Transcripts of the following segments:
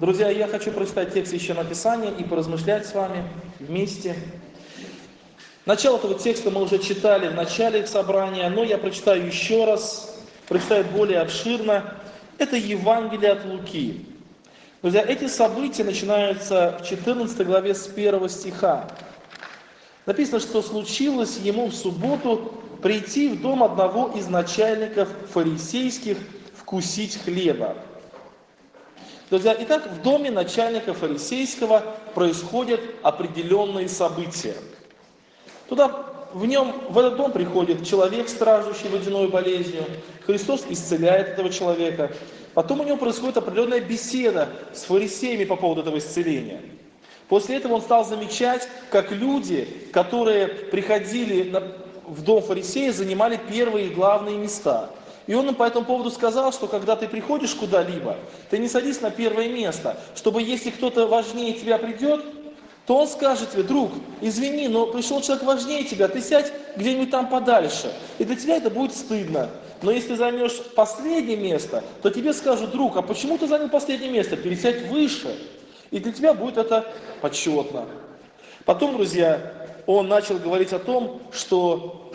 Друзья, я хочу прочитать текст Священного Писания и поразмышлять с вами вместе. Начало этого текста мы уже читали в начале собрания, но я прочитаю еще раз, прочитаю более обширно. Это Евангелие от Луки. Друзья, эти события начинаются в 14 главе с 1 стиха. Написано, что случилось ему в субботу прийти в дом одного из начальников фарисейских вкусить хлеба. Друзья, итак, в доме начальника фарисейского происходят определенные события. В этот дом приходит человек, страждущий водяной болезнью. Христос исцеляет этого человека. Потом у него происходит определенная беседа с фарисеями по поводу этого исцеления. После этого он стал замечать, как люди, которые приходили в дом фарисея, занимали первые и главные места. И он им по этому поводу сказал, что когда ты приходишь куда-либо, ты не садись на первое место, чтобы если кто-то важнее тебя придет, то он скажет тебе: друг, извини, но пришел человек важнее тебя, ты сядь где-нибудь там подальше. И для тебя это будет стыдно. Но если ты займешь последнее место, то тебе скажут: друг, а почему ты занял последнее место? Пересядь выше. И для тебя будет это почетно. Потом, друзья, он начал говорить о том, что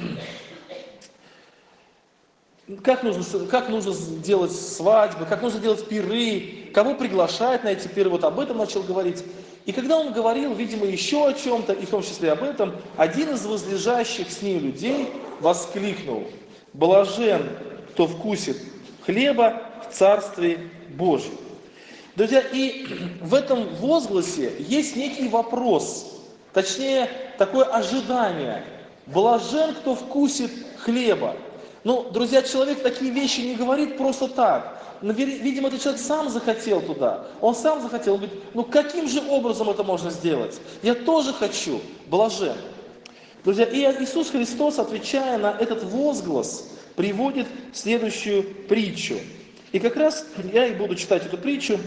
как нужно делать свадьбы, как нужно делать пиры, кого приглашать на эти пиры, вот об этом начал говорить. И когда он говорил, видимо, еще о чем-то, и в том числе об этом, один из возлежащих с ним людей воскликнул: «Блажен, кто вкусит хлеба в Царстве Божьем». Друзья, и в этом возгласе есть некий вопрос, точнее, такое ожидание. «Блажен, кто вкусит хлеба». Ну, друзья, человек такие вещи не говорит просто так. Но, видимо, этот человек сам захотел туда. Он сам захотел. Он говорит: ну каким же образом это можно сделать? Я тоже хочу. Блажен. Друзья, и Иисус Христос, отвечая на этот возглас, приводит следующую притчу. И как раз я и буду читать эту притчу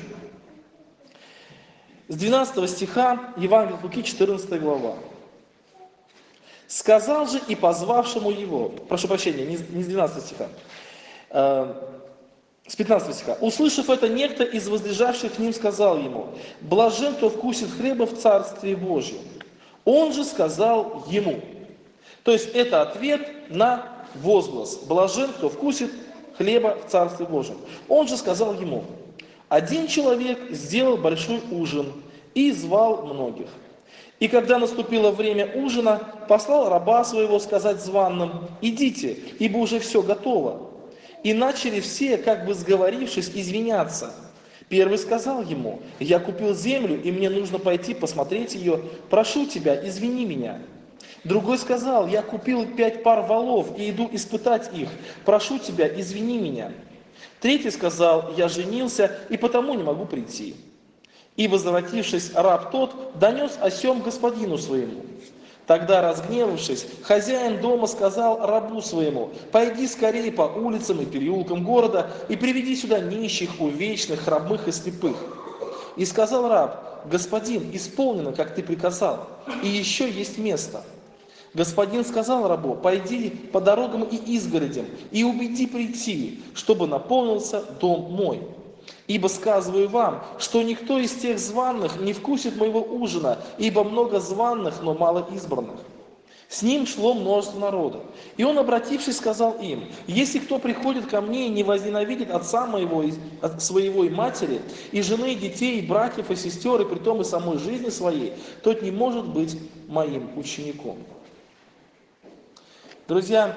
с 12 стиха Евангелия от Луки, 14 глава. «Сказал же и позвавшему его», прошу прощения, не с 12 стиха, с 15 стиха. «Услышав это, некто из возлежавших к ним сказал ему: блажен, кто вкусит хлеба в Царстве Божьем. Он же сказал ему». То есть это ответ на возглас: блажен, кто вкусит хлеба в Царстве Божьем. Он же сказал ему: один человек сделал большой ужин и звал многих. И когда наступило время ужина, послал раба своего сказать званым: идите, ибо уже все готово. И начали все, как бы сговорившись, извиняться. Первый сказал ему: я купил землю, и мне нужно пойти посмотреть ее. Прошу тебя, извини меня. Другой сказал: я купил 5 пар волов и иду испытать их. Прошу тебя, извини меня. Третий сказал: я женился, и потому не могу прийти. И, возвратившись, раб тот донес о сем господину своему. Тогда, разгневавшись, хозяин дома сказал рабу своему: пойди скорее по улицам и переулкам города и приведи сюда нищих, увечных, хромых и слепых. И сказал раб: господин, исполнено, как ты приказал, и еще есть место. Господин сказал рабу: пойди по дорогам и изгородям и убеди прийти, чтобы наполнился дом мой. Ибо сказываю вам, что никто из тех званых не вкусит моего ужина, ибо много званых, но мало избранных. С ним шло множество народа. И он, обратившись, сказал им: если кто приходит ко мне и не возненавидит отца моего, своего и матери, и жены, и детей, и братьев, и сестер, и притом и самой жизни своей, тот не может быть моим учеником. Друзья,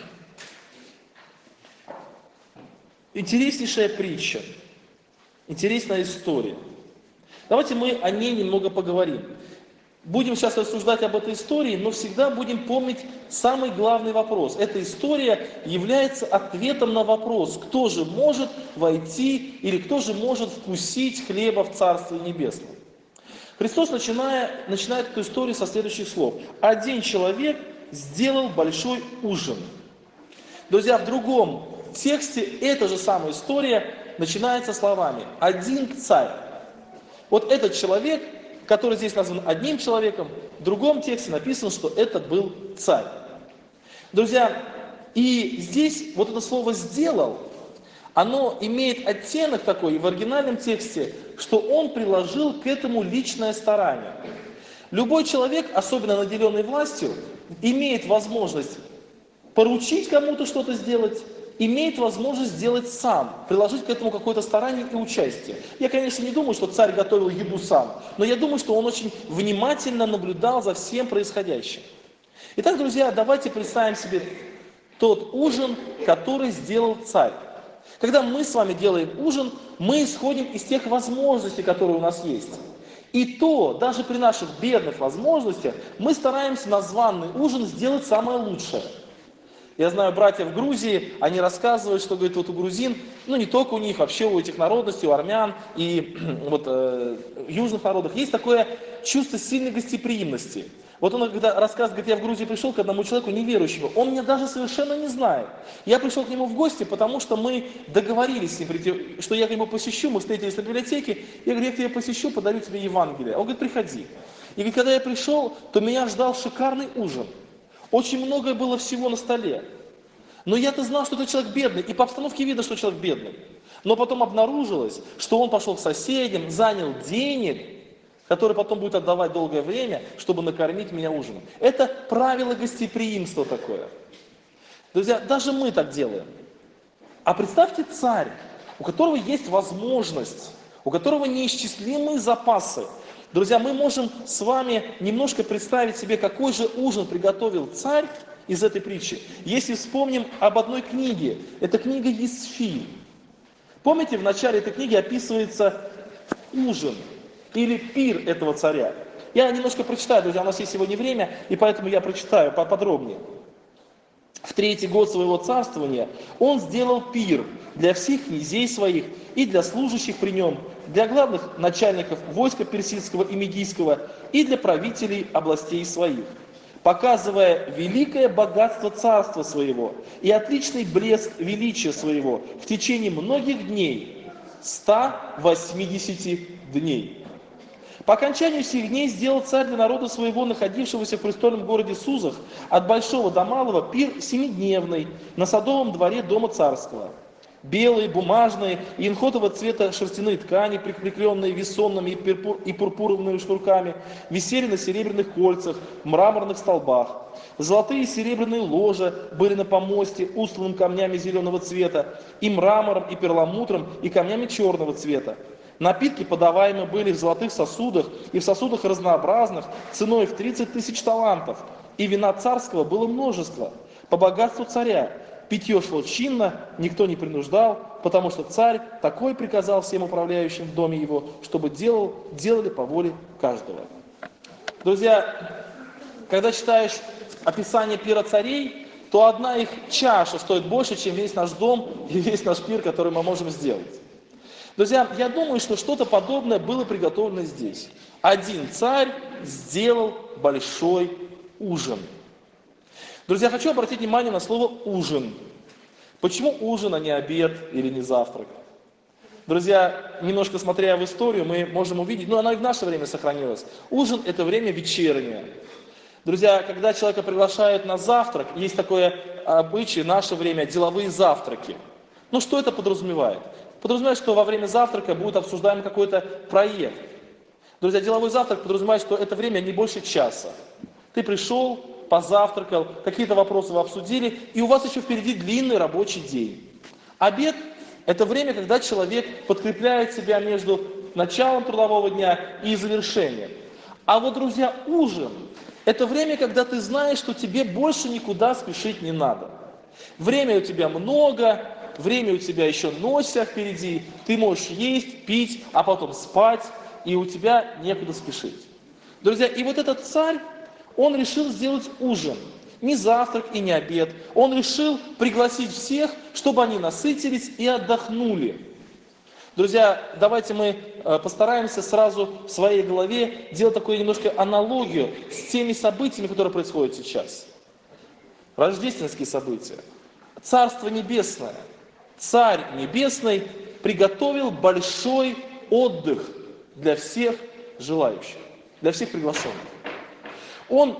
интереснейшая притча. Интересная история. Давайте мы о ней немного поговорим. Будем сейчас рассуждать об этой истории, но всегда будем помнить самый главный вопрос. Эта история является ответом на вопрос: кто же может войти или кто же может вкусить хлеба в Царстве Небесном. Христос начинает эту историю со следующих слов. Один человек сделал большой ужин. Друзья, в другом тексте эта же самая история начинается словами: один царь. Вот этот человек, который здесь назван одним человеком, в другом тексте написано, что это был царь. Друзья, и здесь вот это слово «сделал», оно имеет оттенок такой в оригинальном тексте, что он приложил к этому личное старание. Любой человек, особенно наделенный властью, имеет возможность поручить кому-то что-то сделать, имеет возможность сделать сам, приложить к этому какое-то старание и участие. Я, конечно, не думаю, что царь готовил еду сам, но я думаю, что он очень внимательно наблюдал за всем происходящим. Итак, друзья, давайте представим себе тот ужин, который сделал царь. Когда мы с вами делаем ужин, мы исходим из тех возможностей, которые у нас есть. И то, даже при наших бедных возможностях, мы стараемся на званый ужин сделать самое лучшее. Я знаю братьев в Грузии, они рассказывают, что, говорит, вот у грузин, ну не только у них, вообще у этих народностей, у армян и южных народов, есть такое чувство сильной гостеприимности. Вот он когда рассказывает, говорит, я в Грузии пришел к одному человеку неверующему, он меня даже совершенно не знает. Я пришел к нему в гости, потому что мы договорились с ним прийти, что я к нему посещу, мы встретились на библиотеке, я говорю, я тебя посещу, подарю тебе Евангелие. Он говорит, приходи. И говорит, когда я пришел, то меня ждал шикарный ужин. Очень многое было всего на столе. Но я-то знал, что это человек бедный, и по обстановке видно, что человек бедный. Но потом обнаружилось, что он пошел к соседям, занял денег, которые потом будет отдавать долгое время, чтобы накормить меня ужином. Это правило гостеприимства такое. Друзья, даже мы так делаем. А представьте царь, у которого есть возможность, у которого неисчислимые запасы. Друзья, мы можем с вами немножко представить себе, какой же ужин приготовил царь из этой притчи. Если вспомним об одной книге, это книга Есфи. Помните, в начале этой книги описывается ужин или пир этого царя. Я немножко прочитаю, друзья, у нас есть сегодня время, и поэтому я прочитаю поподробнее. В 3-й год своего царствования он сделал пир для всех князей своих и для служащих при нем, для главных начальников войска персидского и медийского и для правителей областей своих, показывая великое богатство царства своего и отличный блеск величия своего в течение многих дней, 180 дней. По окончанию сих дней сделал царь для народа своего, находившегося в престольном городе Сузах, от большого до малого, пир 7-дневный на садовом дворе дома царского. Белые, бумажные и инхотового цвета шерстяные ткани, прикрепленные весонными и пурпуровыми шнурками, висели на серебряных кольцах, мраморных столбах. Золотые и серебряные ложа были на помосте, устланном камнями зеленого цвета, и мрамором, и перламутром, и камнями черного цвета. Напитки подаваемые были в золотых сосудах и в сосудах разнообразных, ценой в 30 000 талантов. И вина царского было множество, по богатству царя. Питье шло чинно, никто не принуждал, потому что царь такой приказал всем управляющим в доме его, чтобы делали по воле каждого. Друзья, когда читаешь описание пира царей, то одна их чаша стоит больше, чем весь наш дом и весь наш пир, который мы можем сделать. Друзья, я думаю, что что-то подобное было приготовлено здесь. Один царь сделал большой ужин. Друзья, хочу обратить внимание на слово «ужин». Почему ужин, а не обед или не завтрак? Друзья, немножко смотря в историю, мы можем увидеть, но она и в наше время сохранилась. Ужин – это время вечернее. Друзья, когда человека приглашают на завтрак, есть такое обычай в наше время – деловые завтраки. Ну, что это подразумевает? Подразумевает, что во время завтрака будет обсуждаем какой-то проект. Друзья, деловой завтрак подразумевает, что это время не больше часа. Ты пришел, позавтракал, какие-то вопросы вы обсудили, и у вас еще впереди длинный рабочий день. Обед – это время, когда человек подкрепляет себя между началом трудового дня и завершением. А вот, друзья, ужин – это время, когда ты знаешь, что тебе больше никуда спешить не надо. Время у тебя много, время у тебя еще носится впереди, ты можешь есть, пить, а потом спать, и у тебя некуда спешить. Друзья, и вот этот царь, он решил сделать ужин. Не завтрак и не обед. Он решил пригласить всех, чтобы они насытились и отдохнули. Друзья, давайте мы постараемся сразу в своей голове делать такую немножко аналогию с теми событиями, которые происходят сейчас. Рождественские события. Царство Небесное. Царь Небесный приготовил большой отдых для всех желающих, для всех приглашенных. Он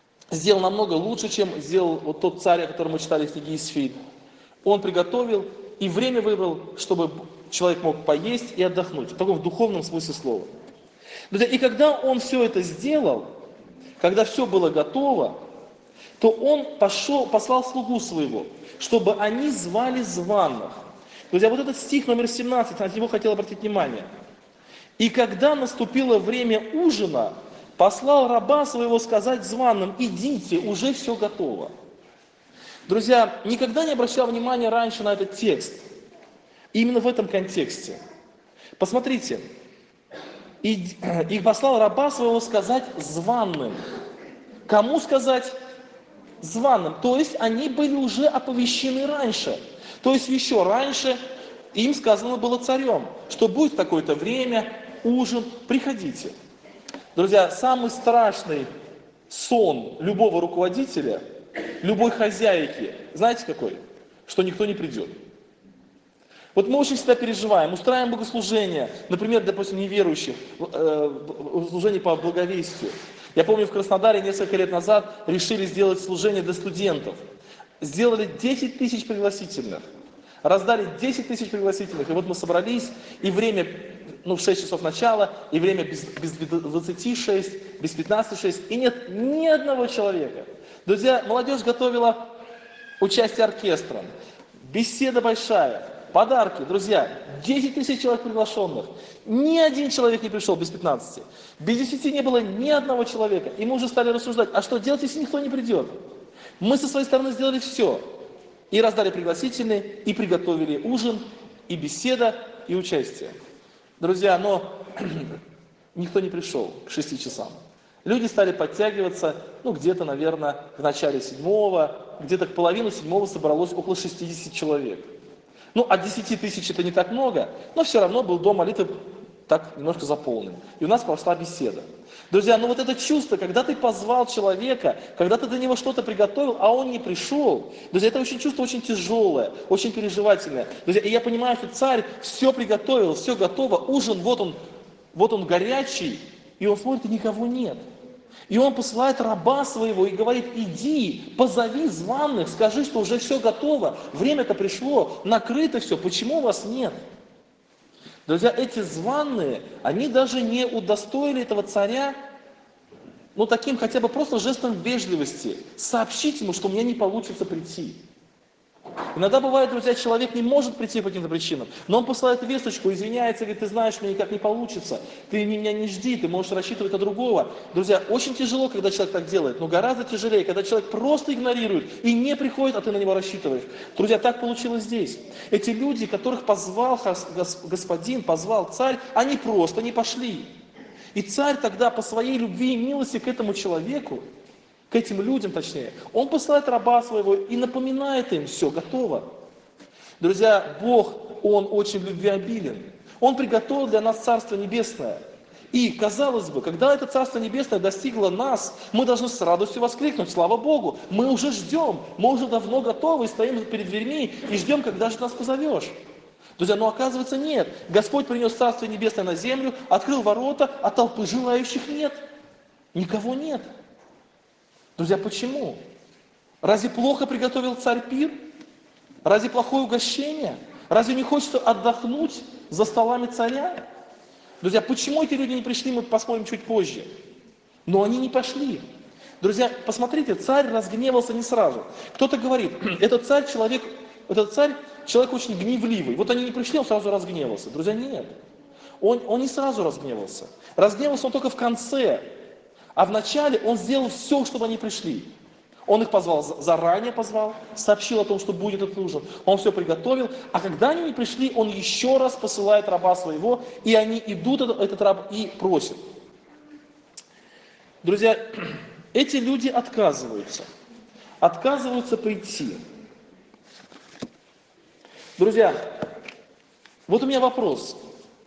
сделал намного лучше, чем сделал вот тот царь, о котором мы читали в книге Есфи. Он приготовил и время выбрал, чтобы человек мог поесть и отдохнуть. В таком духовном смысле слова. Друзья, и когда он все это сделал, когда все было готово, то он послал слугу своего, чтобы они звали званых. Друзья, вот этот стих номер 17, на него хотел обратить внимание. И когда наступило время ужина, послал раба своего сказать званым: идите, уже все готово. Друзья, никогда не обращал внимания раньше на этот текст. Именно в этом контексте. Посмотрите. И послал раба своего сказать званым. Кому сказать? Званым. То есть они были уже оповещены раньше. То есть еще раньше им сказано было царем, что будет в такое-то время ужин, приходите. Друзья, самый страшный сон любого руководителя, любой хозяйки, знаете какой? Что никто не придет. Вот мы очень всегда переживаем, устраиваем богослужения, например, допустим, неверующих, служение по благовестию. Я помню, в Краснодаре несколько лет назад решили сделать служение для студентов. Сделали 10 тысяч пригласительных. Раздали 10 тысяч пригласительных. И вот мы собрались, и время, в 6 часов начала, и время без 26, без 15:06, и нет ни одного человека. Друзья, молодежь готовила участие оркестра, беседа большая, подарки. Друзья, 10 тысяч человек приглашенных. Ни один человек не пришел без 15. Без 10 не было ни одного человека. И мы уже стали рассуждать, а что делать, если никто не придет? Мы со своей стороны сделали все. И раздали пригласительные, и приготовили ужин, и беседа, и участие. Друзья, но никто не пришел к 6 часам. Люди стали подтягиваться, где-то, наверное, в начале 7-го, где-то к половине 7-го собралось около 60 человек. От 10 тысяч это не так много, но все равно был дом молитвы так немножко заполнен. И у нас прошла беседа. Друзья, вот это чувство, когда ты позвал человека, когда ты для него что-то приготовил, а он не пришел, друзья, это чувство очень тяжелое, очень переживательное. Друзья, и я понимаю, что царь все приготовил, все готово, ужин, вот он горячий, и он смотрит, и никого нет. И он посылает раба своего и говорит: иди, позови званых, скажи, что уже все готово, время-то пришло, накрыто все, почему вас нет? Друзья, эти званые, они даже не удостоили этого царя, таким хотя бы просто жестом вежливости, сообщить ему, что у меня не получится прийти. Иногда бывает, друзья, человек не может прийти по каким-то причинам, но он посылает весточку, извиняется, говорит: ты знаешь, мне никак не получится, ты меня не жди, ты можешь рассчитывать на другого. Друзья, очень тяжело, когда человек так делает, но гораздо тяжелее, когда человек просто игнорирует и не приходит, а ты на него рассчитываешь. Друзья, так получилось здесь. Эти люди, которых позвал господин, позвал царь, они просто не пошли. И царь тогда по своей любви и милости к этому человеку, к этим людям точнее, он посылает раба своего и напоминает им: все готово. Друзья, Бог, Он очень любвеобилен. Он приготовил для нас Царство Небесное. И, казалось бы, когда это Царство Небесное достигло нас, мы должны с радостью воскликнуть: слава Богу, мы уже ждем, мы уже давно готовы, стоим перед дверьми и ждем, когда же нас позовешь. Друзья, но оказывается нет. Господь принес Царство Небесное на землю, открыл ворота, а толпы желающих нет. Никого нет. Друзья, почему? Разве плохо приготовил царь пир? Разве плохое угощение? Разве не хочется отдохнуть за столами царя? Друзья, почему эти люди не пришли, мы посмотрим чуть позже. Но они не пошли. Друзья, посмотрите, царь разгневался не сразу. Кто-то говорит: этот царь человек очень гневливый. Вот они не пришли, он сразу разгневался. Друзья, нет. Он не сразу разгневался. Разгневался он только в конце. А вначале он сделал все, чтобы они пришли. Он их заранее позвал, сообщил о том, что будет этот ужин. Он все приготовил. А когда они не пришли, он еще раз посылает раба своего, и они идут, этот раб, и просят. Друзья, эти люди отказываются прийти. Друзья, вот у меня вопрос.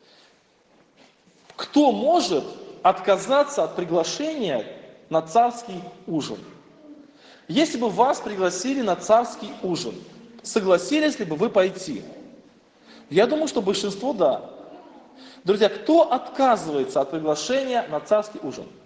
Кто может отказаться от приглашения на царский ужин? Если бы вас пригласили на царский ужин, согласились ли бы вы пойти? Я думаю, что большинство да. Друзья, кто отказывается от приглашения на царский ужин?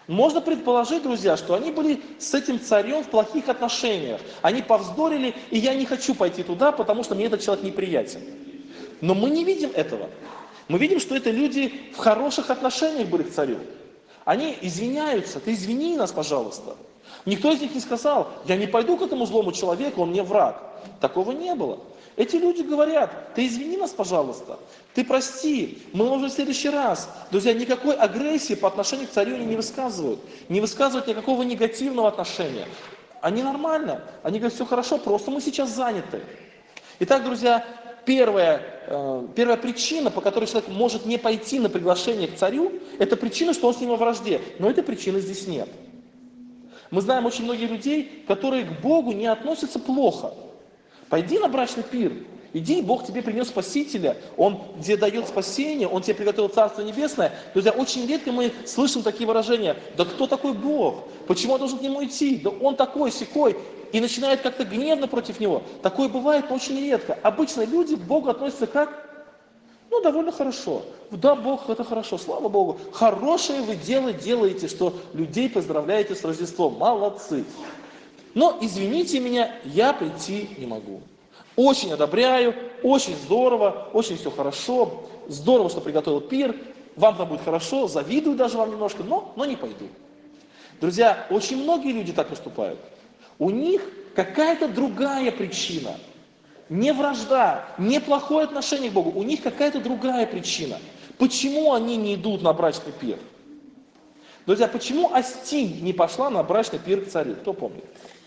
Можно предположить, друзья, что они были с этим царем в плохих отношениях. Они повздорили, и я не хочу пойти туда, потому что мне этот человек неприятен. Но мы не видим этого. Мы видим, что это люди в хороших отношениях были к царю. Они извиняются, ты извини нас, пожалуйста. Никто из них не сказал, я не пойду к этому злому человеку, он мне враг. Такого не было. Эти люди говорят, ты извини нас, пожалуйста, ты прости, мы можем в следующий раз. Друзья, никакой агрессии по отношению к царю они не высказывают. Не высказывают никакого негативного отношения. Они нормально, они говорят, все хорошо, просто мы сейчас заняты. Итак, друзья, первая причина, по которой человек может не пойти на приглашение к царю, это причина, что он с ним во вражде. Но этой причины здесь нет. Мы знаем очень многих людей, которые к Богу не относятся плохо. Пойди на брачный пир, иди, Бог тебе принес Спасителя, Он тебе дает спасение, Он тебе приготовил Царство Небесное. Друзья, очень редко мы слышим такие выражения, да кто такой Бог, почему я должен к Нему идти, да Он такой, сякой, и начинает как-то гневно против Него. Такое бывает, но очень редко. Обычно люди к Богу относятся как? Ну, довольно хорошо. Да, Бог, это хорошо, слава Богу. Хорошее вы дело делаете, что людей поздравляете с Рождеством. Молодцы. Но, извините меня, я прийти не могу. Очень одобряю, очень здорово, очень все хорошо. Здорово, что приготовил пир. Вам там будет хорошо, завидую даже вам немножко, но не пойду. Друзья, очень многие люди так поступают. У них какая-то другая причина. Не вражда, не плохое отношение к Богу. У них какая-то другая причина. Почему они не идут на брачный пир? Друзья, почему Астинь не пошла на брачный пир к царю? Кто помнит?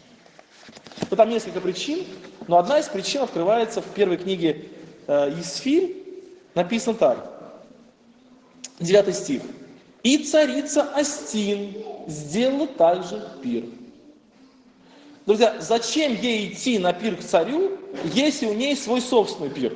Ну, там несколько причин, но одна из причин открывается в первой книге Есфирь. Написано так. 9 стих. «И царица Астин сделала также пир». Друзья, зачем ей идти на пир к царю, если у нее свой собственный пир?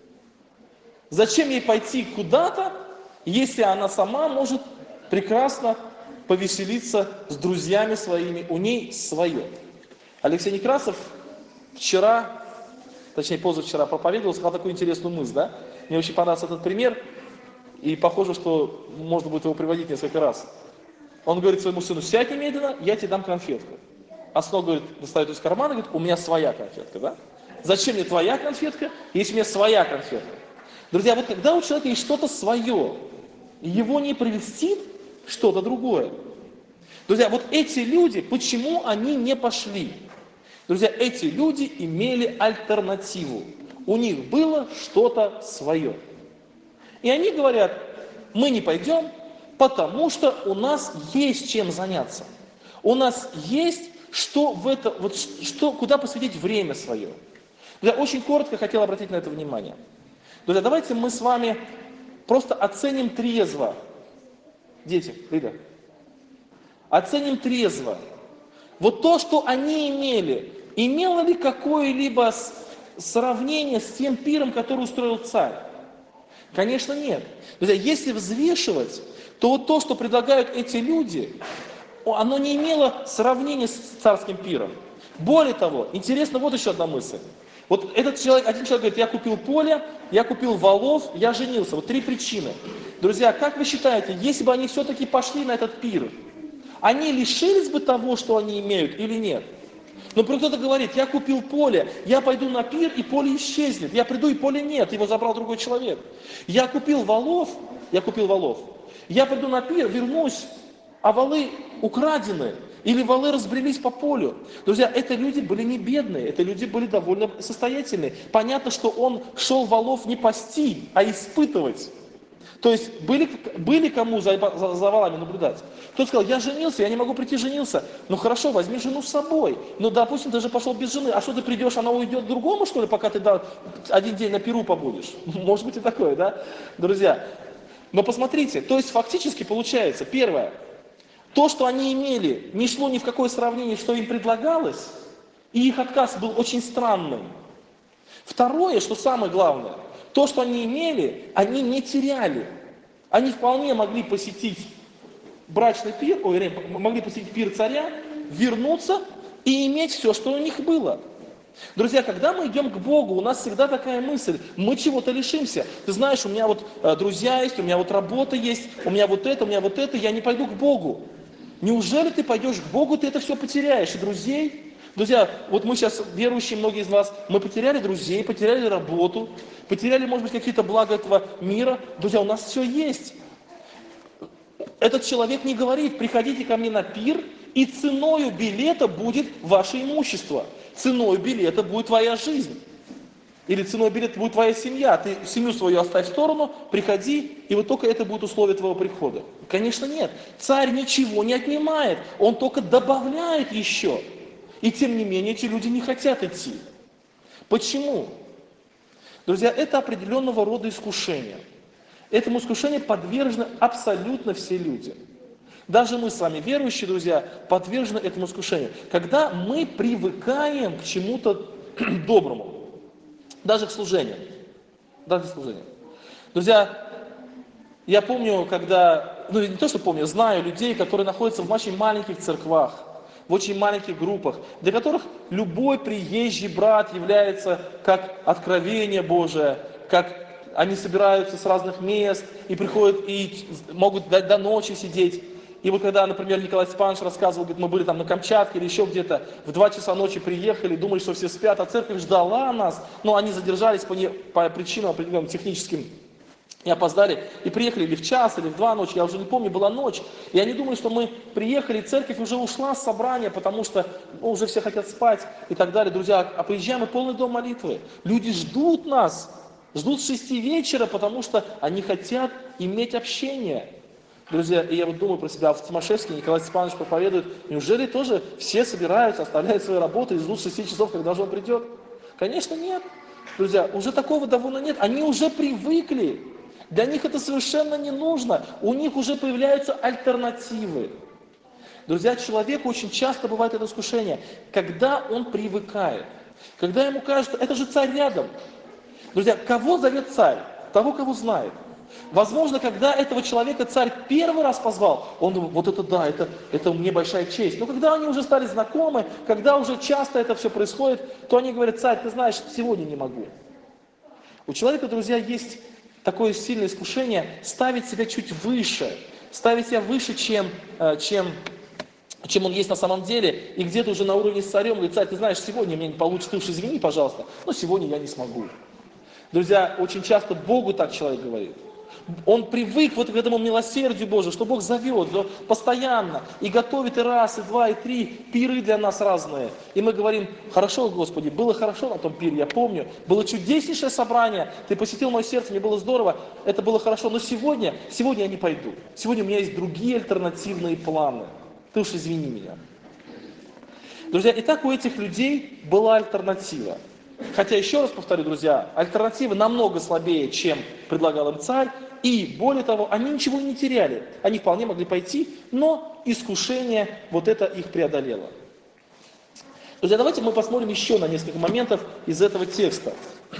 Зачем ей пойти куда-то, если она сама может прекрасно повеселиться с друзьями своими, у ней свое? Алексей Некрасов вчера, точнее позавчера проповедовал, сказал такую интересную мысль, да? Мне очень понравился этот пример, и похоже, что можно будет его приводить несколько раз. Он говорит своему сыну, сядь немедленно, я тебе дам конфетку. А сын, говорит, достает из кармана и говорит, у меня своя конфетка, да? Зачем мне твоя конфетка, если у меня своя конфетка? Друзья, вот когда у человека есть что-то свое, его не прельстит что-то другое. Друзья, вот эти люди, почему они не пошли? Друзья, эти люди имели альтернативу. У них было что-то свое. И они говорят, мы не пойдем, потому что у нас есть чем заняться. У нас есть куда посвятить время свое. Друзья, очень коротко хотел обратить на это внимание. Друзья, давайте мы с вами просто оценим трезво. Дети, Лида. Оценим трезво. Вот то, что они имели, имело ли какое-либо сравнение с тем пиром, который устроил царь? Конечно, нет. Друзья, если взвешивать, то вот то, что предлагают эти люди, оно не имело сравнения с царским пиром. Более того, интересно вот еще одна мысль. Вот этот человек, один человек говорит, я купил поле, я купил валов, я женился. Вот 3 причины. Друзья, как вы считаете, если бы они все-таки пошли на этот пир, они лишились бы того, что они имеют, или нет? Например, кто-то говорит, я купил поле, я пойду на пир, и поле исчезнет. Я приду, и поля нет, его забрал другой человек. Я купил валов, я приду на пир, вернусь, а валы украдены, или валы разбрелись по полю. Друзья, это люди были не бедные, это люди были довольно состоятельные. Понятно, что он шел валов не пасти, а испытывать. То есть были кому за валами наблюдать. Кто-то сказал, я женился, я не могу прийти женился. Ну хорошо, возьми жену с собой. Ну допустим, ты же пошел без жены. А что ты придешь, она уйдет к другому, что ли, пока ты один день на пиру побудешь? Может быть и такое, да? Друзья, но посмотрите, то есть фактически получается, первое, то, что они имели, не шло ни в какое сравнение, что им предлагалось, и их отказ был очень странным. Второе, что самое главное, то, что они имели, они не теряли. Они вполне могли посетить брачный пир, могли посетить пир царя, вернуться и иметь все, что у них было. Друзья, когда мы идем к Богу, у нас всегда такая мысль, мы чего-то лишимся. Ты знаешь, у меня вот друзья есть, у меня вот работа есть, у меня вот это, я не пойду к Богу. Неужели ты пойдешь к Богу, ты это все потеряешь, и друзей? Друзья, вот мы сейчас, верующие, многие из вас, мы потеряли друзей, потеряли работу, потеряли, может быть, какие-то блага этого мира. Друзья, у нас все есть. Этот человек не говорит, приходите ко мне на пир, и ценою билета будет ваше имущество. Ценой билета будет твоя жизнь. Или ценой билета будет твоя семья. Ты семью свою оставь в сторону, приходи, и вот только это будет условие твоего прихода. Конечно, нет. Царь ничего не отнимает, он только добавляет еще. И тем не менее, эти люди не хотят идти. Почему? Друзья, это определенного рода искушение. Этому искушению подвержены абсолютно все люди. Даже мы с вами, верующие, друзья, подвержены этому искушению. Когда мы привыкаем к чему-то доброму, даже к служению. Даже к служению. Друзья, я помню, когда, ну не то, что помню, знаю людей, которые находятся в очень маленьких церквах, в очень маленьких группах, для которых любой приезжий брат является как откровение Божие, как они собираются с разных мест и приходят и могут до ночи сидеть. И вот когда, например, Николай Степанович рассказывал, говорит, мы были там на Камчатке или еще где-то, в 2 часа ночи приехали, думали, что все спят, а церковь ждала нас, но они задержались по причинам определенным техническим и опоздали, и приехали или в час, или в 2 ночи, я уже не помню, была ночь, и они думали, что мы приехали, церковь уже ушла с собрания, потому что уже все хотят спать и так далее. Друзья, а приезжаем и полный дом молитвы. Люди ждут нас, ждут с 6 вечера, потому что они хотят иметь общение. Друзья, и я вот думаю про себя, в Тимошевске Николай Степанович проповедует, неужели тоже все собираются, оставляют свои работы и ждут 6 часов, когда же он придет? Конечно, нет. Друзья, уже такого давно нет, они уже привыкли. Для них это совершенно не нужно, у них уже появляются альтернативы. Друзья, человеку очень часто бывает это искушение, когда он привыкает, когда ему кажется, это же царь рядом. Друзья, кого зовет царь? Того, кого знает. Возможно, когда этого человека царь первый раз позвал, он думал, вот это да, это мне большая честь. Но когда они уже стали знакомы, когда уже часто это все происходит, то они говорят, царь, ты знаешь, сегодня не могу. У человека, друзья, есть такое сильное искушение ставить себя чуть выше, ставить себя выше, чем он есть на самом деле, и где-то уже на уровне с царем, говорит, царь, ты знаешь, сегодня у меня не получится, ты уж извини, пожалуйста, но сегодня я не смогу. Друзья, очень часто Богу так человек говорит. Он привык вот к этому милосердию Божию, что Бог зовет постоянно и готовит и раз, и два, и три пиры для нас разные. И мы говорим, хорошо, Господи, было хорошо на том пире, я помню, было чудеснейшее собрание, Ты посетил мое сердце, мне было здорово, это было хорошо, но сегодня я не пойду. Сегодня у меня есть другие альтернативные планы. Ты уж извини меня. Друзья, и так у этих людей была альтернатива. Хотя, еще раз повторю, друзья, альтернатива намного слабее, чем предлагал им царь. И, более того, они ничего не теряли. Они вполне могли пойти, но искушение вот это их преодолело. Друзья, давайте мы посмотрим еще на несколько моментов из этого текста.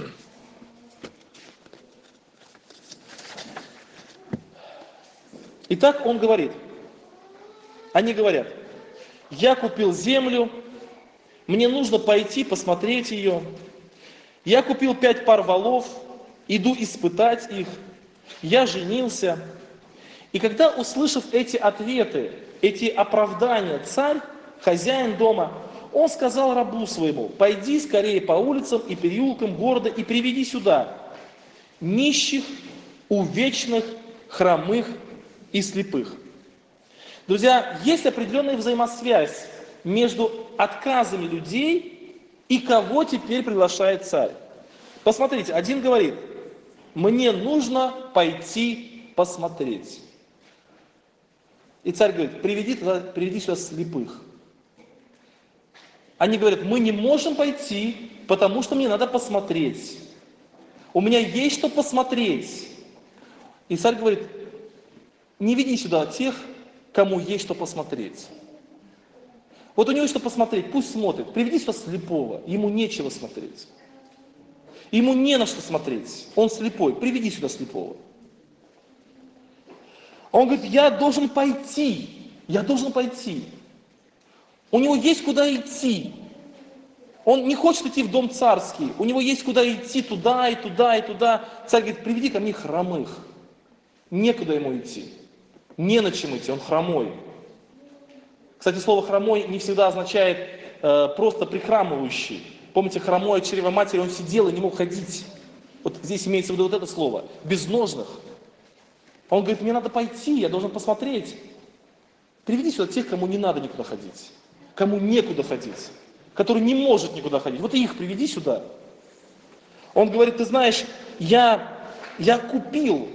Итак, он говорит, они говорят, я купил землю, мне нужно пойти посмотреть ее. Я купил 5 пар волов, иду испытать их. Я женился. И когда, услышав эти ответы, эти оправдания, царь, хозяин дома, он сказал рабу своему, пойди скорее по улицам и переулкам города и приведи сюда нищих, увечных, хромых и слепых. Друзья, есть определенная взаимосвязь между отказами людей и кого теперь приглашает царь. Посмотрите, один говорит, мне нужно пойти посмотреть. И царь говорит, приведи сюда слепых. Они говорят, мы не можем пойти, потому что мне надо посмотреть. У меня есть что посмотреть. И царь говорит, не веди сюда тех, кому есть что посмотреть. Вот у него есть что посмотреть, пусть смотрит. Приведи сюда слепого, ему нечего смотреть. Ему не на что смотреть, он слепой, приведи сюда слепого. Он говорит, я должен пойти. У него есть куда идти. Он не хочет идти в дом царский, у него есть куда идти, туда и туда и туда. Царь говорит, приведи ко мне хромых. Некуда ему идти, не на чем идти, он хромой. Кстати, слово «хромой» не всегда означает просто прихрамывающий. Помните, хромой от чрева матери, он сидел и не мог ходить. Вот здесь имеется в виду вот это слово, безножных. Он говорит, мне надо пойти, я должен посмотреть. Приведи сюда тех, кому не надо никуда ходить, кому некуда ходить, который не может никуда ходить. Вот их приведи сюда. Он говорит, ты знаешь, я купил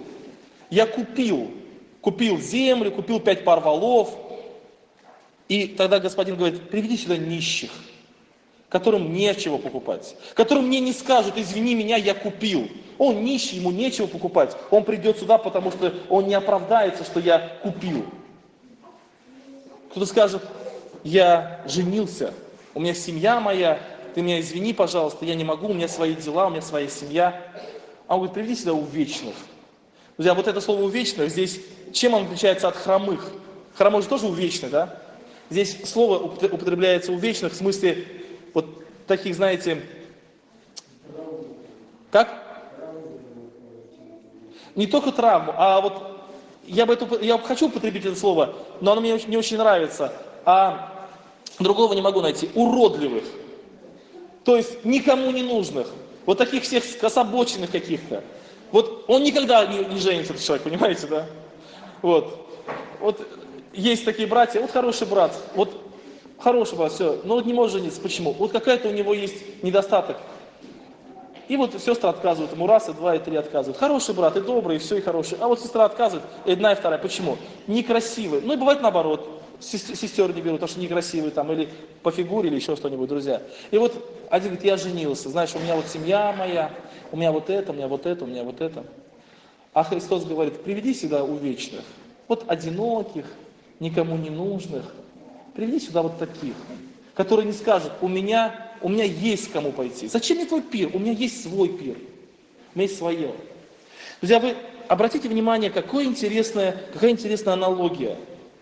землю, купил 5 пар волов. И тогда господин говорит, приведи сюда нищих, которым нечего покупать, которым мне не скажут, извини меня, я купил. Он нищий, ему нечего покупать. Он придет сюда, потому что он не оправдается, что я купил. Кто-то скажет, я женился, у меня семья моя, ты меня извини, пожалуйста, я не могу, у меня свои дела, у меня своя семья. А он говорит, приведи сюда увечных. Друзья, вот это слово увечных здесь, чем он отличается от хромых? Хромой же тоже увечный, да? Здесь слово употребляется увечных в смысле вот таких, знаете, как? Не только травму, а вот я хочу употребить это слово, но оно мне не очень нравится, а другого не могу найти. Уродливых. То есть никому не нужных. Вот таких всех скособоченных каких-то. Вот он никогда не женится, этот человек, понимаете, да? Вот есть такие братья, вот хороший брат, все, но вот не может жениться. Почему? Вот какая-то у него есть недостаток. И вот сестры отказывают ему раз, и два, и три отказывают. Хороший брат, и добрый, и все, и хороший. А вот сестра отказывает, и одна, и вторая. Почему? Некрасивый. Ну и бывает наоборот. Сестер не берут, потому что некрасивые там, или по фигуре, или еще что-нибудь, друзья. И вот один говорит, я женился, знаешь, у меня вот семья моя, у меня вот это, у меня вот это, у меня вот это. А Христос говорит, приведи сюда увечных, вот одиноких, никому не нужных. Приведи сюда вот таких, которые не скажут, у меня есть к кому пойти. Зачем мне твой пир? У меня есть свой пир. У меня есть свое. Друзья, вы обратите внимание, какая интересная аналогия.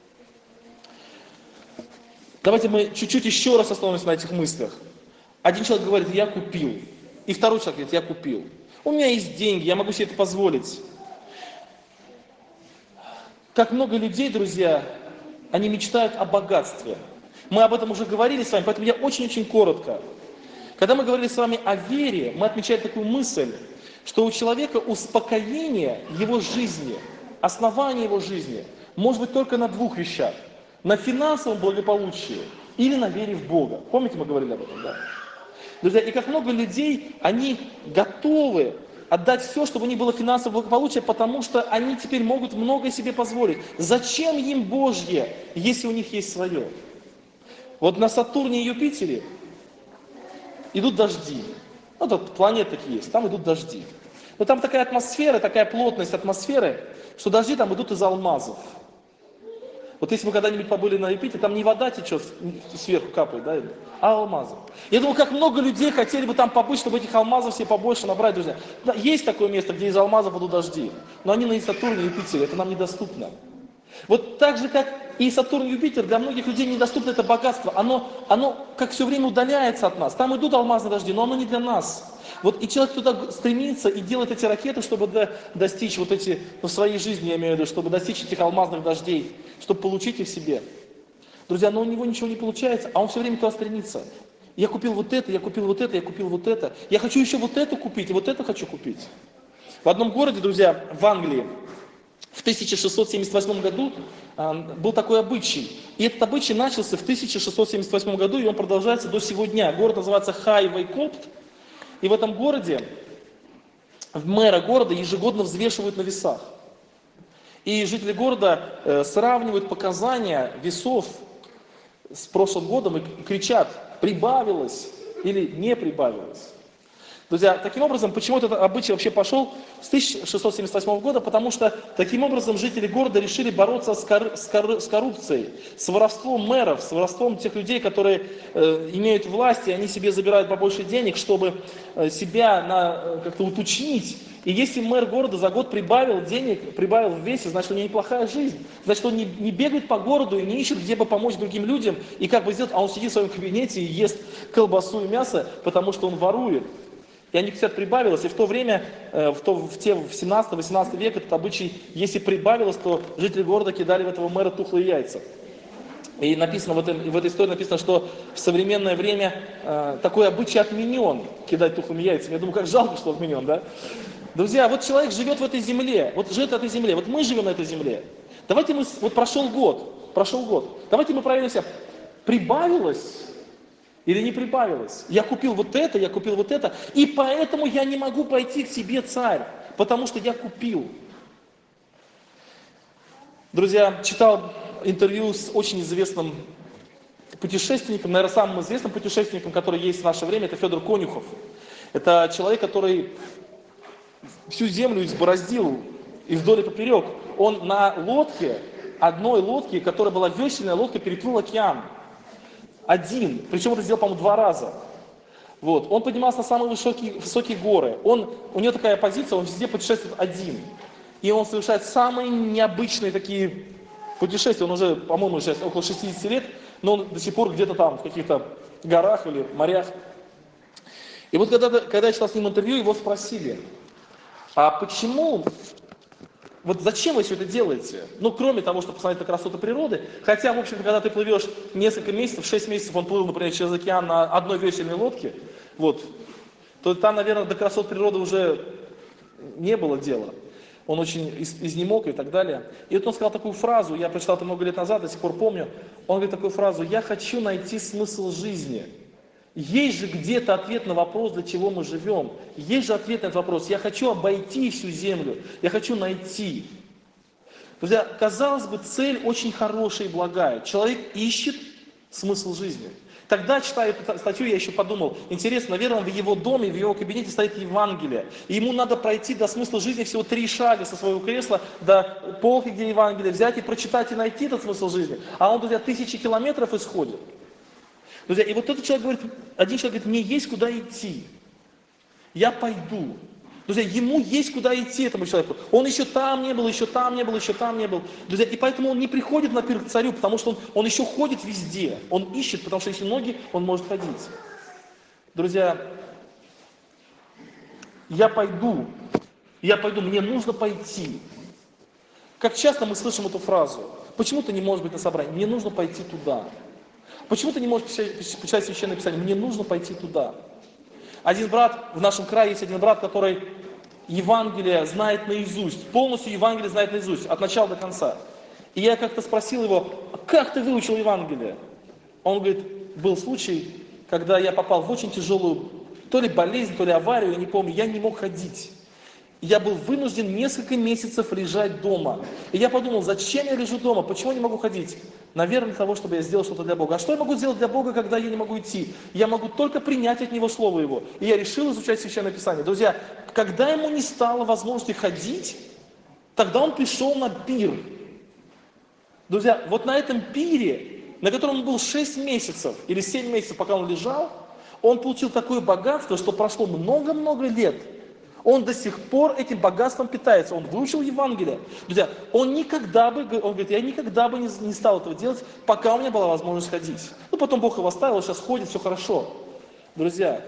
Давайте мы чуть-чуть еще раз остановимся на этих мыслях. Один человек говорит, я купил. И второй человек говорит, я купил. У меня есть деньги, я могу себе это позволить. Как много людей, друзья, они мечтают о богатстве. Мы об этом уже говорили с вами, поэтому я очень-очень коротко. Когда мы говорили с вами о вере, мы отмечали такую мысль, что у человека успокоение его жизни, основание его жизни, может быть только на 2 вещах. На финансовом благополучии или на вере в Бога. Помните, мы говорили об этом, да? Друзья, и как много людей, они готовы отдать все, чтобы у них было финансовое благополучие, потому что они теперь могут многое себе позволить. Зачем им Божье, если у них есть свое? Вот на Сатурне и Юпитере идут дожди. Ну, тут планеты такие есть, там идут дожди. Но там такая атмосфера, такая плотность атмосферы, что дожди там идут из алмазов. Вот если вы когда-нибудь побыли на Юпитере, там не вода течет, сверху капает, да, а алмазы. Я думаю, как много людей хотели бы там побыть, чтобы этих алмазов себе побольше набрать, друзья. Да, есть такое место, где из алмазов идут дожди, но они на Сатурне и Юпитере, это нам недоступно. Вот так же, как и Сатурн и Юпитер, для многих людей недоступно это богатство. Оно как все время удаляется от нас. Там идут алмазные дожди, но оно не для нас. Вот и человек туда стремится и делает эти ракеты, чтобы достичь вот эти, в своей жизни я имею в виду, чтобы достичь этих алмазных дождей, чтобы получить их себе. Друзья, но у него ничего не получается, а он все время туда стремится. Я купил вот это, я купил вот это, я купил вот это. Я хочу еще вот это купить, и вот это хочу купить. В одном городе, друзья, в Англии, в 1678 году был такой обычай. И этот обычай начался в 1678 году, и он продолжается до сего дня. Город называется Хай-Вайкопт. И в этом городе, мэра города ежегодно взвешивают на весах. И жители города сравнивают показания весов с прошлым годом и кричат, прибавилось или не прибавилось. Друзья, таким образом, почему этот обычай вообще пошел с 1678 года? Потому что таким образом жители города решили бороться с коррупцией, с воровством мэров, с воровством тех людей, которые имеют власть, и они себе забирают побольше денег, чтобы себя как-то уточнить. И если мэр города за год прибавил денег, прибавил в весе, значит, у него неплохая жизнь. Значит, он не бегает по городу и не ищет, где бы помочь другим людям, и как бы сделать, а он сидит в своем кабинете и ест колбасу и мясо, потому что он ворует. И они хотят прибавилось, и в то время, в 17-18 век этот обычай, если прибавилось, то жители города кидали в этого мэра тухлые яйца. И написано в этой истории написано, что в современное время такой обычай отменен, кидать тухлыми яйцами. Я думаю, как жалко, что отменен, да? Друзья, вот человек живет в этой земле, вот живет в этой земле, вот мы живем на этой земле. Давайте мы, вот прошел год, давайте мы проверим себя, прибавилось или не прибавилось. Я купил вот это, и поэтому я не могу пойти к себе, царь, потому что я купил. Друзья, читал интервью с очень известным путешественником, наверное, самым известным путешественником, который есть в наше время, это Федор Конюхов. Это человек, который всю землю избороздил и вдоль и поперек. Он на лодке, одной лодке, которая была весельная лодка, переплыл океан. Один. Причем это сделал, по-моему, 2 раза. Вот. Он поднимался на самые высокие горы. У него такая позиция, он везде путешествует один. И он совершает самые необычные такие путешествия. Он уже, по-моему, сейчас около 60 лет, но он до сих пор где-то там, в каких-то горах или морях. И вот когда я читал с ним интервью, его спросили, а почему, вот зачем вы все это делаете? Ну, кроме того, чтобы посмотреть на красоту природы, хотя, в общем-то, когда ты плывешь несколько месяцев, 6 месяцев он плыл, например, через океан на одной весельной лодке, вот, то там, наверное, до красот природы уже не было дела. Он очень изнемог и так далее. И вот он сказал такую фразу, я прочитал это много лет назад, до сих пор помню, он говорит такую фразу: «Я хочу найти смысл жизни». Есть же где-то ответ на вопрос, для чего мы живем. Есть же ответ на этот вопрос. Я хочу обойти всю землю. Я хочу найти. Друзья, казалось бы, цель очень хорошая и благая. Человек ищет смысл жизни. Тогда, читая эту статью, я еще подумал, интересно, наверное, в его доме, в его кабинете стоит Евангелие. И ему надо пройти до смысла жизни всего 3 шага со своего кресла до полки, где Евангелие, взять и прочитать и найти этот смысл жизни. А он, друзья, 1000 километров исходит. Друзья, и вот этот человек говорит, один человек говорит, мне есть куда идти. Я пойду. Друзья, ему есть куда идти, этому человеку. Он еще там не был, еще там не был, еще там не был. Друзья, и поэтому он не приходит на пир к царю, потому что он еще ходит везде. Он ищет, потому что если ноги, он может ходить. Друзья, я пойду, мне нужно пойти. Как часто мы слышим эту фразу? Почему ты не можешь быть на собрании? Мне нужно пойти туда. Почему ты не можешь почитать Священное Писание? Мне нужно пойти туда. Один брат, в нашем крае есть один брат, который Евангелие знает наизусть, полностью Евангелие знает наизусть, от начала до конца. И я как-то спросил его, как ты выучил Евангелие? Он говорит, был случай, когда я попал в очень тяжелую, то ли болезнь, то ли аварию, я не помню, я не мог ходить. Я был вынужден несколько месяцев лежать дома. И я подумал, зачем я лежу дома, почему я не могу ходить? Наверное, для того, чтобы я сделал что-то для Бога. А что я могу сделать для Бога, когда я не могу идти? Я могу только принять от Него Слово Его. И я решил изучать Священное Писание. Друзья, когда ему не стало возможности ходить, тогда он пришел на пир. Друзья, вот на этом пире, на котором он был 6 месяцев или 7 месяцев, пока он лежал, он получил такое богатство, что прошло много-много лет. Он до сих пор этим богатством питается. Он выучил Евангелие. Друзья, он говорит, я никогда бы не стал этого делать, пока у меня была возможность ходить. Ну, потом Бог его оставил, он сейчас ходит, все хорошо. Друзья,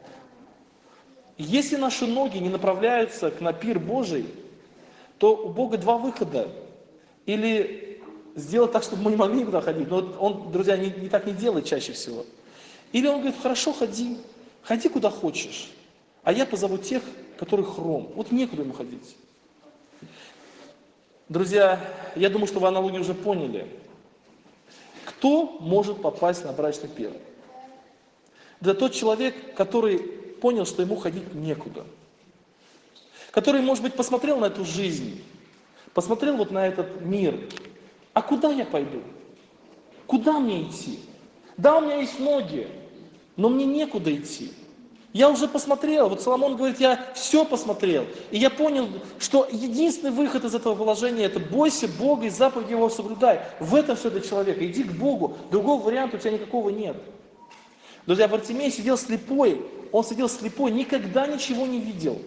если наши ноги не направляются на пир Божий, то у Бога 2 выхода. Или сделать так, чтобы мы не могли никуда ходить. Но он, друзья, не так не делает чаще всего. Или он говорит, хорошо, ходи куда хочешь. А я позову тех, которые хром. Вот некуда ему ходить. Друзья, я думаю, что вы аналогию уже поняли. Кто может попасть на брачный пир? Да тот человек, который понял, что ему ходить некуда. Который, может быть, посмотрел на эту жизнь, посмотрел вот на этот мир. А куда я пойду? Куда мне идти? Да, у меня есть ноги, но мне некуда идти. Я уже посмотрел, вот Соломон говорит, я все посмотрел. И я понял, что единственный выход из этого положения, это бойся Бога и заповедь Его соблюдай. В этом все для человека. Иди к Богу. Другого варианта у тебя никакого нет. Друзья, Вартимей сидел слепой. Он сидел слепой, никогда ничего не видел.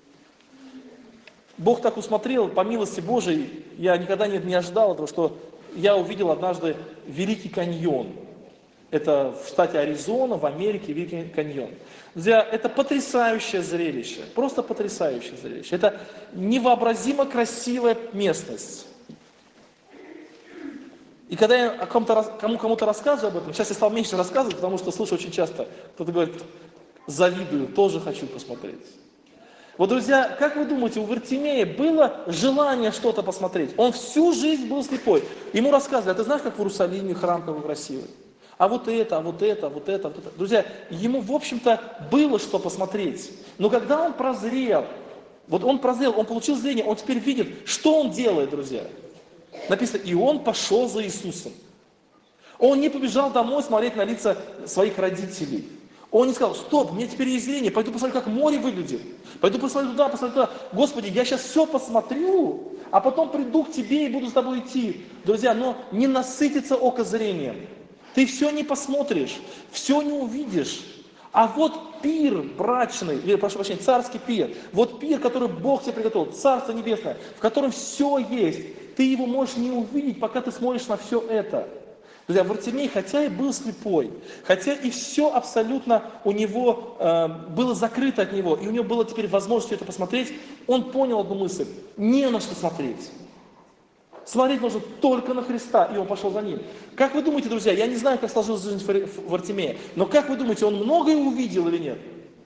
Бог так усмотрел, по милости Божией, я никогда не ожидал этого, что я увидел однажды Великий каньон. Это в штате Аризона, в Америке, Великий каньон. Друзья, это потрясающее зрелище, просто потрясающее зрелище. Это невообразимо красивая местность. И когда я кому-то рассказываю об этом, сейчас я стал меньше рассказывать, потому что слышу очень часто, кто-то говорит, завидую, тоже хочу посмотреть. Вот, друзья, как вы думаете, у Вартимея было желание что-то посмотреть? Он всю жизнь был слепой. Ему рассказывали, а ты знаешь, как в Иерусалиме храм какой красивый? А вот это, а вот это, а вот это, а вот это. Друзья, ему, в общем-то, было что посмотреть. Но когда он прозрел, он получил зрение, он теперь видит, что он делает, друзья. Написано, и он пошел за Иисусом. Он не побежал домой смотреть на лица своих родителей. Он не сказал, стоп, у меня теперь есть зрение, пойду посмотрю, как море выглядит. Пойду посмотрю туда, посмотрю туда. Господи, я сейчас все посмотрю, а потом приду к тебе и буду с тобой идти. Друзья, но не насытится око зрением. Ты все не посмотришь, все не увидишь. А вот пир брачный, или, прошу прощения, царский пир, вот пир, который Бог тебе приготовил, Царство Небесное, в котором все есть, ты его можешь не увидеть, пока ты смотришь на все это. Друзья, Вартимей, хотя и был слепой, хотя и все абсолютно у него было закрыто от него, и у него было теперь возможность все это посмотреть, он понял одну мысль, не на что смотреть. Смотреть нужно только на Христа, и он пошел за ним. Как вы думаете, друзья, я не знаю, как сложилась жизнь Вартимея, но как вы думаете, он многое увидел или нет?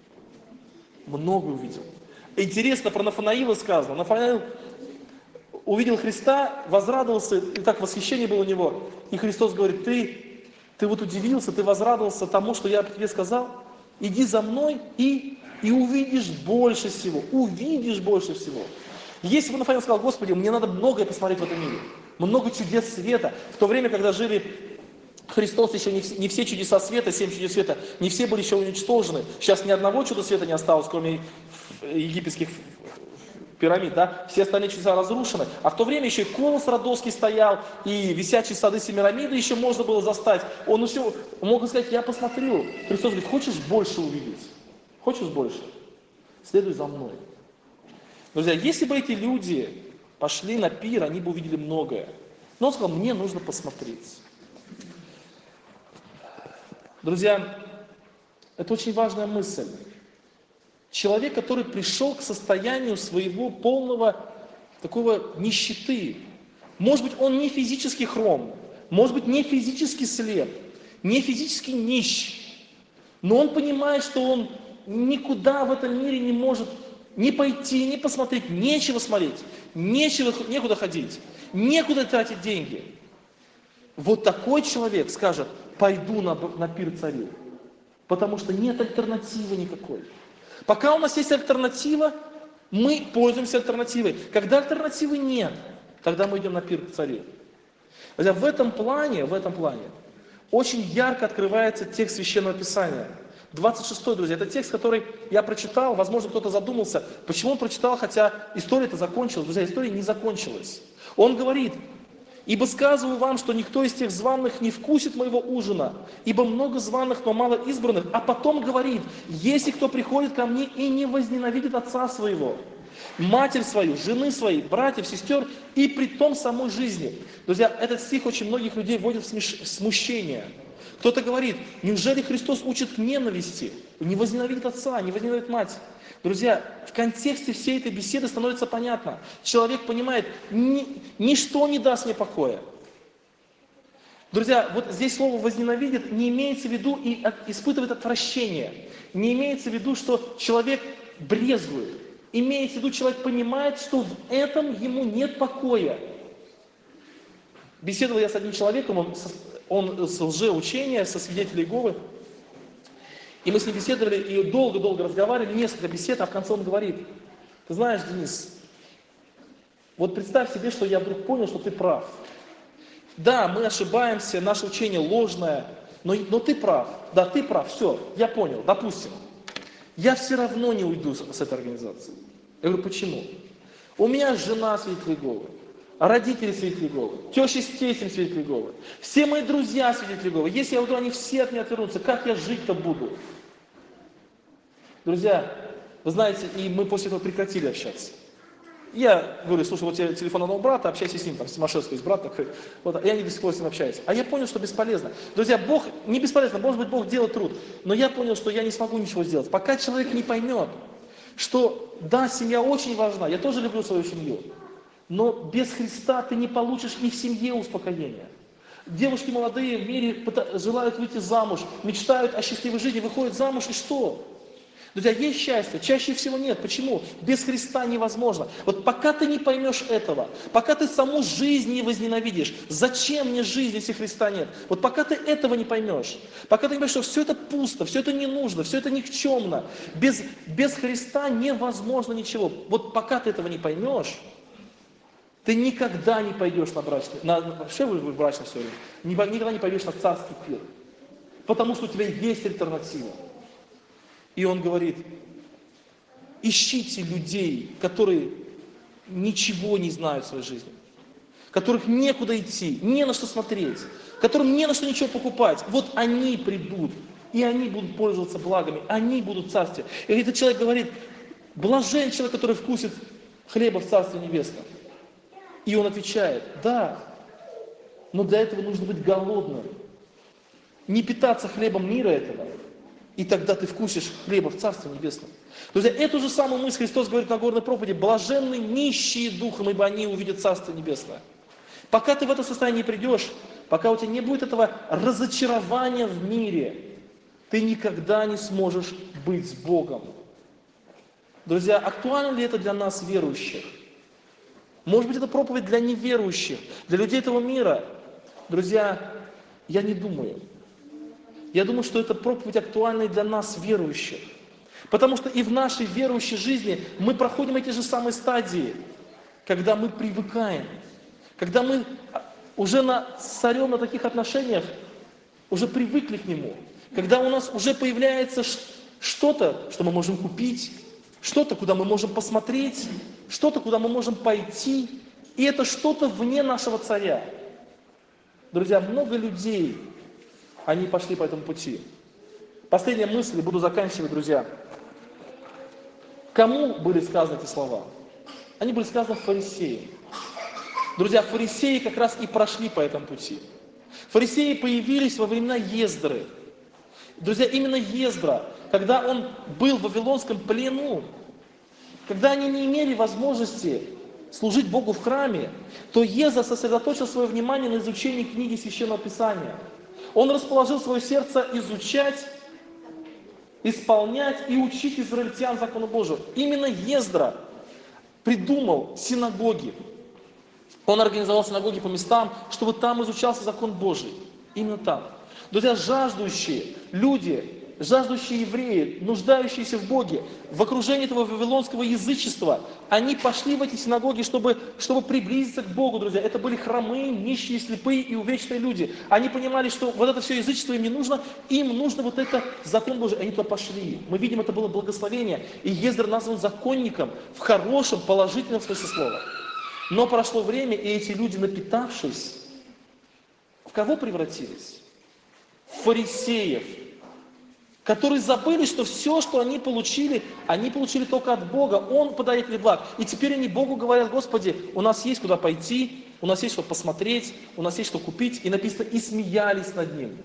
Многое увидел. Интересно, про Нафанаила сказано. Нафанаил увидел Христа, возрадовался, и так восхищение было у него. И Христос говорит, ты вот удивился, ты возрадовался тому, что я тебе сказал? Иди за мной и увидишь больше всего. Увидишь больше всего. Если бы Нафанаил сказал, Господи, мне надо многое посмотреть в этом мире, много чудес света. В то время, когда жили Христос, еще не все чудеса света, 7 чудес света, не все были еще уничтожены. Сейчас ни одного чуда света не осталось, кроме египетских пирамид, да? Все остальные чудеса разрушены. А в то время еще и колос Родосский стоял, и висячие сады Семирамиды еще можно было застать. Он мог сказать, я посмотрю. Христос говорит, хочешь больше увидеть? Хочешь больше? Следуй за мной. Друзья, если бы эти люди пошли на пир, они бы увидели многое. Но он сказал, мне нужно посмотреть. Друзья, это очень важная мысль. Человек, который пришел к состоянию своего полного такого нищеты. Может быть, он не физически хром, может быть, не физически слеп, не физически нищ. Но он понимает, что он никуда в этом мире не может не пойти, не посмотреть, нечего смотреть, некуда ходить, некуда тратить деньги. Вот такой человек скажет, пойду на пир царю, потому что нет альтернативы никакой. Пока у нас есть альтернатива, мы пользуемся альтернативой. Когда альтернативы нет, тогда мы идем на пир к царю. В этом плане очень ярко открывается текст Священного Писания. 26, друзья, это текст, который я прочитал, возможно, кто-то задумался, почему он прочитал, хотя история-то закончилась. Друзья, история не закончилась. Он говорит, ибо сказываю вам, что никто из тех званых не вкусит моего ужина, ибо много званых, но мало избранных. А потом говорит, если кто приходит ко мне и не возненавидит отца своего, матерь свою, жены своей, братьев, сестер, и при том самой жизни. Друзья, этот стих очень многих людей вводит в смущение. Кто-то говорит, неужели Христос учит к ненависти? Не возненавидит отца, не возненавидит мать. Друзья, в контексте всей этой беседы становится понятно. Человек понимает, ничто не даст мне покоя. Друзья, вот здесь слово «возненавидит» не имеется в виду и испытывает отвращение. Не имеется в виду, что человек брезгует. Имеется в виду, человек понимает, что в этом ему нет покоя. Беседовал я с одним человеком, он с лжеучения, со свидетелей Иеговы. И мы с ним беседовали, и долго-долго разговаривали, несколько бесед, а в конце он говорит, ты знаешь, Денис, вот представь себе, что я вдруг понял, что ты прав. Да, мы ошибаемся, наше учение ложное, но ты прав. Да, ты прав, все, я понял, допустим. Я все равно не уйду с этой организации. Я говорю, почему? У меня жена свидетель Иеговы. Родители свидетели Иеговы, теща с тестем свидетели Иеговы, все мои друзья свидетели Иеговы. Если я уйду, они все от меня отвернутся, как я жить-то буду? Друзья, вы знаете, и мы после этого прекратили общаться. Я говорю, слушай, вот у тебя телефон одного брата, общайся с ним, там, Тимошевский есть брат такой, вот, и они до сих пор с ним общаются. А я понял, что бесполезно. Друзья, Бог, не бесполезно, может быть, Бог делает труд, но я понял, что я не смогу ничего сделать. Пока человек не поймет, что, да, семья очень важна, я тоже люблю свою семью, но без Христа ты не получишь и в семье успокоения. Девушки молодые в мире желают выйти замуж, мечтают о счастливой жизни, выходят замуж, и что? Друзья, есть счастье? Чаще всего нет. Почему? Без Христа невозможно. Вот пока ты не поймешь этого, пока ты саму жизнь не возненавидишь, зачем мне жизнь, если Христа нет? Вот пока ты этого не поймешь, пока ты не поймешь, что все это пусто, все это не нужно, все это никчемно, без Христа невозможно ничего. Вот пока ты этого не поймешь, ты никогда не пойдешь на брачный, вообще вы в брачном сегодня, никогда не пойдешь на царский пир, потому что у тебя есть альтернатива. И он говорит, ищите людей, которые ничего не знают в своей жизни, которых некуда идти, не на что смотреть, которым не на что ничего покупать. Вот они придут, и они будут пользоваться благами, они будут в царстве. И этот человек говорит, блажен человек, который вкусит хлеба в Царстве Небесном. И он отвечает, да, но для этого нужно быть голодным, не питаться хлебом мира этого. И тогда ты вкусишь хлеба в Царстве Небесном. Друзья, эту же самую мысль Христос говорит на Нагорной проповеди. Блаженны нищие духом, ибо они увидят Царство Небесное. Пока ты в это состояние не придешь, пока у тебя не будет этого разочарования в мире, ты никогда не сможешь быть с Богом. Друзья, актуально ли это для нас, верующих? Может быть, это проповедь для неверующих, для людей этого мира. Друзья, я не думаю. Я думаю, что это проповедь актуальна для нас, верующих. Потому что и в нашей верующей жизни мы проходим эти же самые стадии, когда мы привыкаем, когда мы уже с царем на таких отношениях, уже привыкли к нему, когда у нас уже появляется что-то, что мы можем купить, что-то, куда мы можем посмотреть, что-то, куда мы можем пойти, и это что-то вне нашего царя. Друзья, много людей, они пошли по этому пути. Последняя мысль, и буду заканчивать, друзья. Кому были сказаны эти слова? Они были сказаны фарисеям. Друзья, фарисеи как раз и прошли по этому пути. Фарисеи появились во времена Ездры. Друзья, именно Ездра, когда он был в Вавилонском плену, когда они не имели возможности служить Богу в храме, то Ездра сосредоточил свое внимание на изучении книги Священного Писания. Он расположил свое сердце изучать, исполнять и учить израильтян закону Божию. Именно Ездра придумал синагоги. Он организовал синагоги по местам, чтобы там изучался закон Божий. Именно там. Друзья, жаждущие люди, жаждущие евреи, нуждающиеся в Боге, в окружении этого вавилонского язычества, они пошли в эти синагоги, чтобы приблизиться к Богу, друзья. Это были хромые, нищие, слепые и увечные люди. Они понимали, что вот это все язычество им не нужно, им нужно вот это закон Божий. Они туда пошли. Мы видим, это было благословение. И Ездра назван законником в хорошем, положительном смысле слова. Но прошло время, и эти люди, напитавшись, в кого превратились? В фарисеев, которые забыли, что все, что они получили только от Бога. Он податель благ. И теперь они Богу говорят: Господи, у нас есть куда пойти, у нас есть что посмотреть, у нас есть что купить. И написано, и смеялись над ним.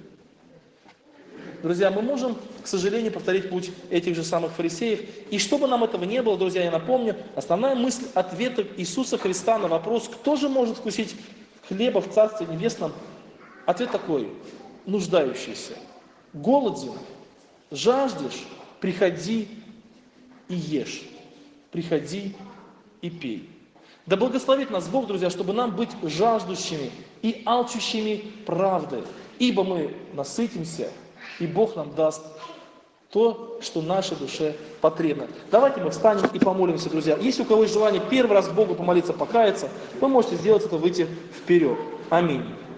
Друзья, мы можем, к сожалению, повторить путь этих же самых фарисеев. И чтобы нам этого не было, друзья, я напомню, основная мысль ответа Иисуса Христа на вопрос, кто же может вкусить хлеба в Царстве Небесном, ответ такой: нуждающийся. Голоден, жаждешь, приходи и ешь. Приходи и пей. Да благословит нас Бог, друзья, чтобы нам быть жаждущими и алчущими правды. Ибо мы насытимся, и Бог нам даст то, что нашей душе потребно. Давайте мы встанем и помолимся, друзья. Если у кого есть желание первый раз Богу помолиться, покаяться, вы можете сделать это, выйти вперед. Аминь.